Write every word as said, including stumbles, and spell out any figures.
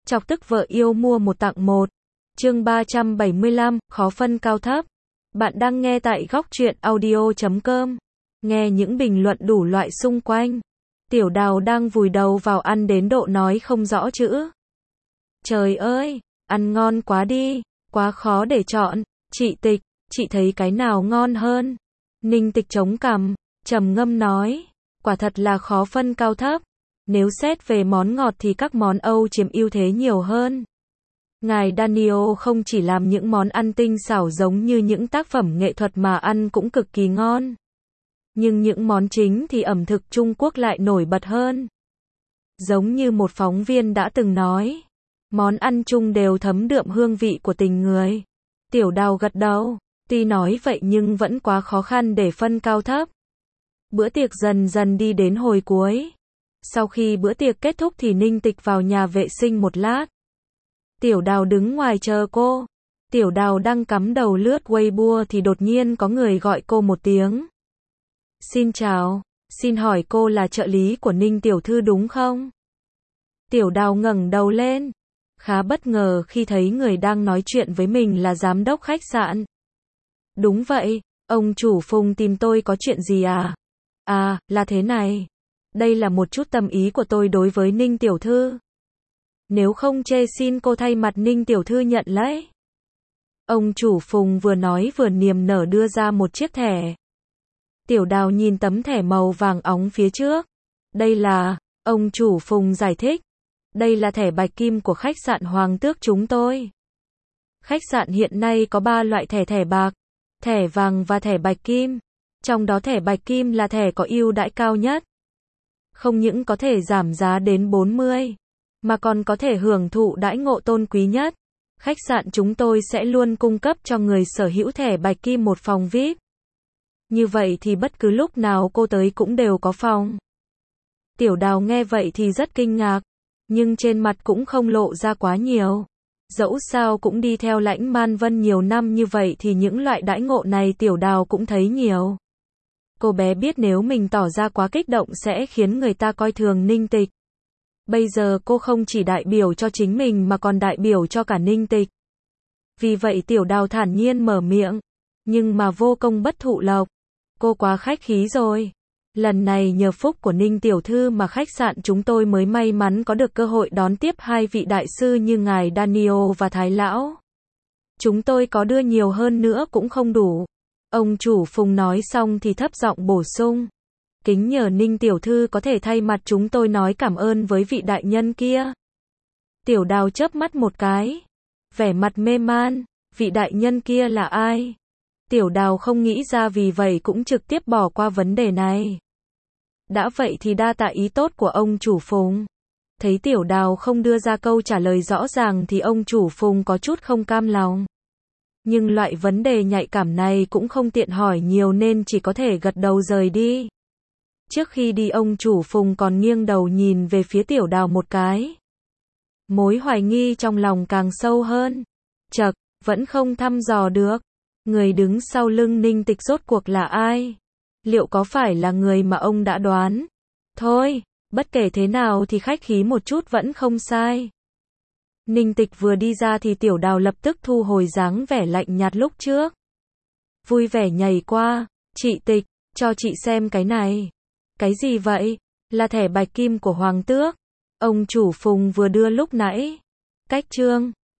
chọc tức vợ yêu mua một tặng một. Chương ba trăm bảy mươi lăm, khó phân cao thấp. Bạn đang nghe tại góc truyện audio chấm com. Nghe những bình luận đủ loại xung quanh. Tiểu Đào đang vùi đầu vào ăn đến độ nói không rõ chữ. Trời ơi, ăn ngon quá đi, quá khó để chọn. Chị Tịch, chị thấy cái nào ngon hơn? Ninh Tịch chống cằm, trầm ngâm nói, quả thật là khó phân cao thấp. Nếu xét về món ngọt thì các món Âu chiếm ưu thế nhiều hơn. Ngài Daniel không chỉ làm những món ăn tinh xảo giống như những tác phẩm nghệ thuật mà ăn cũng cực kỳ ngon. Nhưng những món chính thì ẩm thực Trung Quốc lại nổi bật hơn. Giống như một phóng viên đã từng nói, món ăn chung đều thấm đượm hương vị của tình người. Tiểu Đào gật đầu, tuy nói vậy nhưng vẫn quá khó khăn để phân cao thấp. Bữa tiệc dần dần đi đến hồi cuối. Sau khi bữa tiệc kết thúc thì Ninh Tịch vào nhà vệ sinh một lát. Tiểu Đào đứng ngoài chờ cô. Tiểu Đào đang cắm đầu lướt Weibo thì đột nhiên có người gọi cô một tiếng. Xin chào, xin hỏi cô là trợ lý của Ninh tiểu thư đúng không? Tiểu Đào ngẩng đầu lên, khá bất ngờ khi thấy người đang nói chuyện với mình là giám đốc khách sạn. Đúng vậy, ông chủ Phùng tìm tôi có chuyện gì à? À, là thế này. Đây là một chút tâm ý của tôi đối với Ninh tiểu thư. Nếu không chê xin cô thay mặt Ninh tiểu thư nhận lấy. Ông chủ Phùng vừa nói vừa niềm nở đưa ra một chiếc thẻ. Tiểu Đào nhìn tấm thẻ màu vàng óng phía trước. Đây là, ông chủ Phùng giải thích. Đây là thẻ bạch kim của khách sạn Hoàng Tước chúng tôi. Khách sạn hiện nay có ba loại thẻ: thẻ bạc, thẻ vàng và thẻ bạch kim. Trong đó thẻ bạch kim là thẻ có ưu đãi cao nhất. Không những có thể giảm giá đến bốn mươi, mà còn có thể hưởng thụ đãi ngộ tôn quý nhất. Khách sạn chúng tôi sẽ luôn cung cấp cho người sở hữu thẻ bạch kim một phòng vi ai pi. Như vậy thì bất cứ lúc nào cô tới cũng đều có phòng. Tiểu Đào nghe vậy thì rất kinh ngạc, nhưng trên mặt cũng không lộ ra quá nhiều. Dẫu sao cũng đi theo Lãnh Man Vân nhiều năm như vậy thì những loại đãi ngộ này Tiểu Đào cũng thấy nhiều. Cô bé biết nếu mình tỏ ra quá kích động sẽ khiến người ta coi thường Ninh Tịch. Bây giờ cô không chỉ đại biểu cho chính mình mà còn đại biểu cho cả Ninh Tịch. Vì vậy Tiểu Đào thản nhiên mở miệng, nhưng mà vô công bất thụ lộc. Cô quá khách khí rồi. Lần này nhờ phúc của Ninh tiểu thư mà khách sạn chúng tôi mới may mắn có được cơ hội đón tiếp hai vị đại sư như ngài Daniel và Thái Lão. Chúng tôi có đưa nhiều hơn nữa cũng không đủ. Ông chủ Phùng nói xong thì thấp giọng bổ sung. Kính nhờ Ninh tiểu thư có thể thay mặt chúng tôi nói cảm ơn với vị đại nhân kia. Tiểu Đào chớp mắt một cái, vẻ mặt mê man, vị đại nhân kia là ai? Tiểu Đào không nghĩ ra vì vậy cũng trực tiếp bỏ qua vấn đề này. Đã vậy thì đa tạ ý tốt của ông chủ Phùng. Thấy Tiểu Đào không đưa ra câu trả lời rõ ràng thì ông chủ Phùng có chút không cam lòng. Nhưng loại vấn đề nhạy cảm này cũng không tiện hỏi nhiều nên chỉ có thể gật đầu rời đi. Trước khi đi ông chủ Phùng còn nghiêng đầu nhìn về phía Tiểu Đào một cái. Mối hoài nghi trong lòng càng sâu hơn. Chậc, vẫn không thăm dò được. Người đứng sau lưng Ninh Tịch rốt cuộc là ai? Liệu có phải là người mà ông đã đoán? Thôi, bất kể thế nào thì khách khí một chút vẫn không sai. Ninh Tịch vừa đi ra thì Tiểu Đào lập tức thu hồi dáng vẻ lạnh nhạt lúc trước. Vui vẻ nhảy qua, chị Tịch, cho chị xem cái này. Cái gì vậy? Là thẻ bạch kim của Hoàng Tước. Ông chủ Phùng vừa đưa lúc nãy. Cách trương,